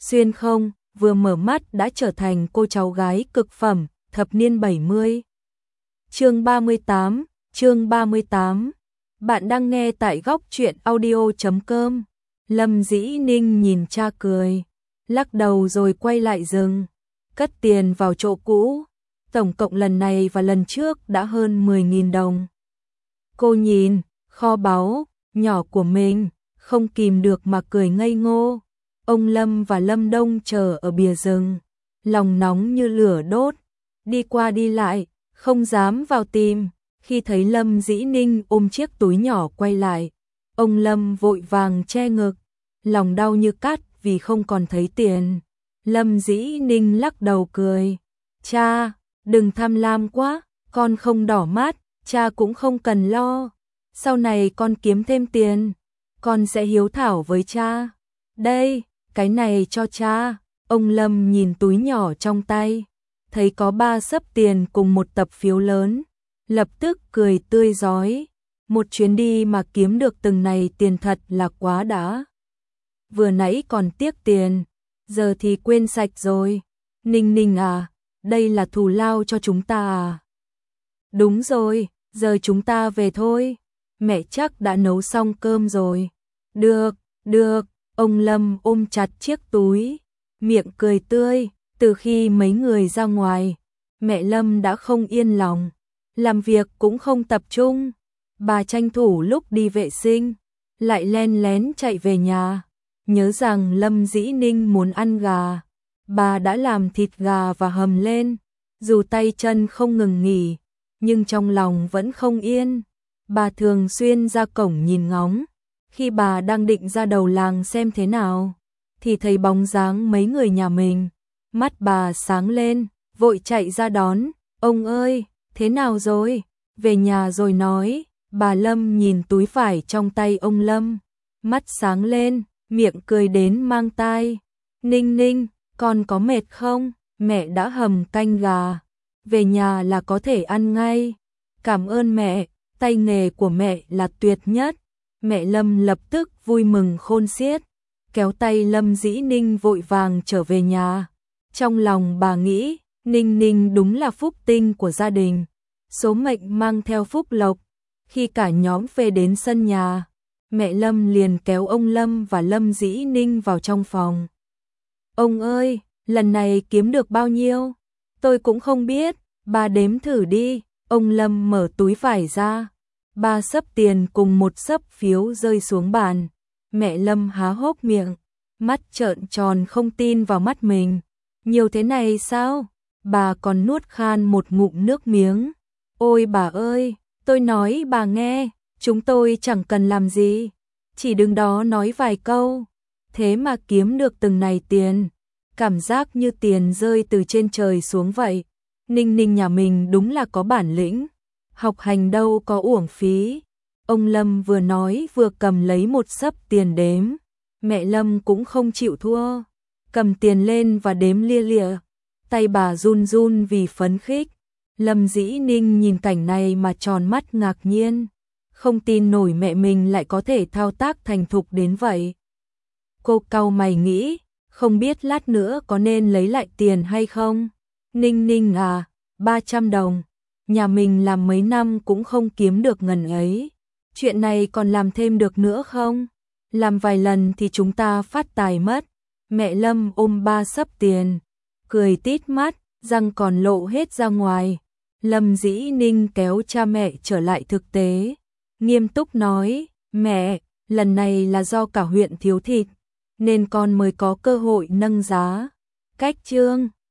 xuyên không, vừa mở mắt đã trở thành cô cháu gái cực phẩm, thập niên 70. Chương 38. Bạn đang nghe tại góc truyện audio.com. Lâm Dĩ Ninh nhìn cha cười, lắc đầu rồi quay lại rừng, cất tiền vào chỗ cũ. Tổng cộng lần này và lần trước đã hơn 10.000 đồng. Cô nhìn kho báu nhỏ của mình, không kìm được mà cười ngây ngô. Ông Lâm và Lâm Đông chờ ở bìa rừng, lòng nóng như lửa đốt, đi qua đi lại, không dám vào tìm. Khi thấy Lâm Dĩ Ninh ôm chiếc túi nhỏ quay lại, ông Lâm vội vàng che ngực, lòng đau như cắt vì không còn thấy tiền. Lâm Dĩ Ninh lắc đầu cười, cha, đừng tham lam quá, con không đỏ mắt, cha cũng không cần lo. Sau này con kiếm thêm tiền, con sẽ hiếu thảo với cha. Đây, cái này cho cha. Ông Lâm nhìn túi nhỏ trong tay, thấy có 3 xấp tiền cùng một tập phiếu lớn, lập tức cười tươi rói. Một chuyến đi mà kiếm được từng này tiền thật là quá đã. Vừa nãy còn tiếc tiền, giờ thì quên sạch rồi. Ninh Ninh à, đây là thù lao cho chúng ta à? Đúng rồi, giờ chúng ta về thôi. Mẹ chắc đã nấu xong cơm rồi. Được, ông Lâm ôm chặt chiếc túi, miệng cười tươi. Từ khi mấy người ra ngoài, mẹ Lâm đã không yên lòng, làm việc cũng không tập trung. Bà tranh thủ lúc đi vệ sinh, lại len lén chạy về nhà. Nhớ rằng Lâm Dĩ Ninh muốn ăn gà, bà đã làm thịt gà và hầm lên. Dù tay chân không ngừng nghỉ, nhưng trong lòng vẫn không yên. Bà thường xuyên ra cổng nhìn ngóng. Khi bà đang định ra đầu làng xem thế nào, thì thấy bóng dáng mấy người nhà mình. Mắt bà sáng lên, vội chạy ra đón. Ông ơi, thế nào rồi? Về nhà rồi nói. Bà Lâm nhìn túi vải trong tay ông Lâm, mắt sáng lên, miệng cười đến mang tai. Ninh Ninh, con có mệt không? Mẹ đã hầm canh gà, về nhà là có thể ăn ngay. Cảm ơn mẹ, tay nghề của mẹ là tuyệt nhất. Mẹ Lâm lập tức vui mừng khôn xiết, kéo tay Lâm Dĩ Ninh vội vàng trở về nhà. Trong lòng bà nghĩ, Ninh Ninh đúng là phúc tinh của gia đình, số mệnh mang theo phúc lộc. Khi cả nhóm về đến sân nhà, mẹ Lâm liền kéo ông Lâm và Lâm Dĩ Ninh vào trong phòng. Ông ơi, lần này kiếm được bao nhiêu? Tôi cũng không biết, bà đếm thử đi. Ông Lâm mở túi vải ra, 3 xấp tiền cùng 1 xấp phiếu rơi xuống bàn. Mẹ Lâm há hốc miệng, mắt trợn tròn không tin vào mắt mình. Nhiều thế này sao? Bà còn nuốt khan một ngụm nước miếng. Ôi bà ơi, tôi nói bà nghe, chúng tôi chẳng cần làm gì, chỉ đứng đó nói vài câu, thế mà kiếm được từng này tiền. Cảm giác như tiền rơi từ trên trời xuống vậy. Ninh Ninh nhà mình đúng là có bản lĩnh, học hành đâu có uổng phí. Ông Lâm vừa nói vừa cầm lấy 1 xấp tiền đếm. Mẹ Lâm cũng không chịu thua, cầm tiền lên và đếm lia lịa. Tay bà run run vì phấn khích. Lâm Dĩ Ninh nhìn cảnh này mà tròn mắt ngạc nhiên, không tin nổi mẹ mình lại có thể thao tác thành thục đến vậy. Cô cau mày nghĩ, không biết lát nữa có nên lấy lại tiền hay không. Ninh Ninh à, 300 đồng, nhà mình làm mấy năm cũng không kiếm được ngần ấy. Chuyện này còn làm thêm được nữa không? Làm vài lần thì chúng ta phát tài mất. Mẹ Lâm ôm 3 xấp tiền, cười tít mắt, răng còn lộ hết ra ngoài. Lâm Dĩ Ninh kéo cha mẹ trở lại thực tế, nghiêm túc nói, mẹ, lần này là do cả huyện thiếu thịt, nên con mới có cơ hội nâng giá. Cách chương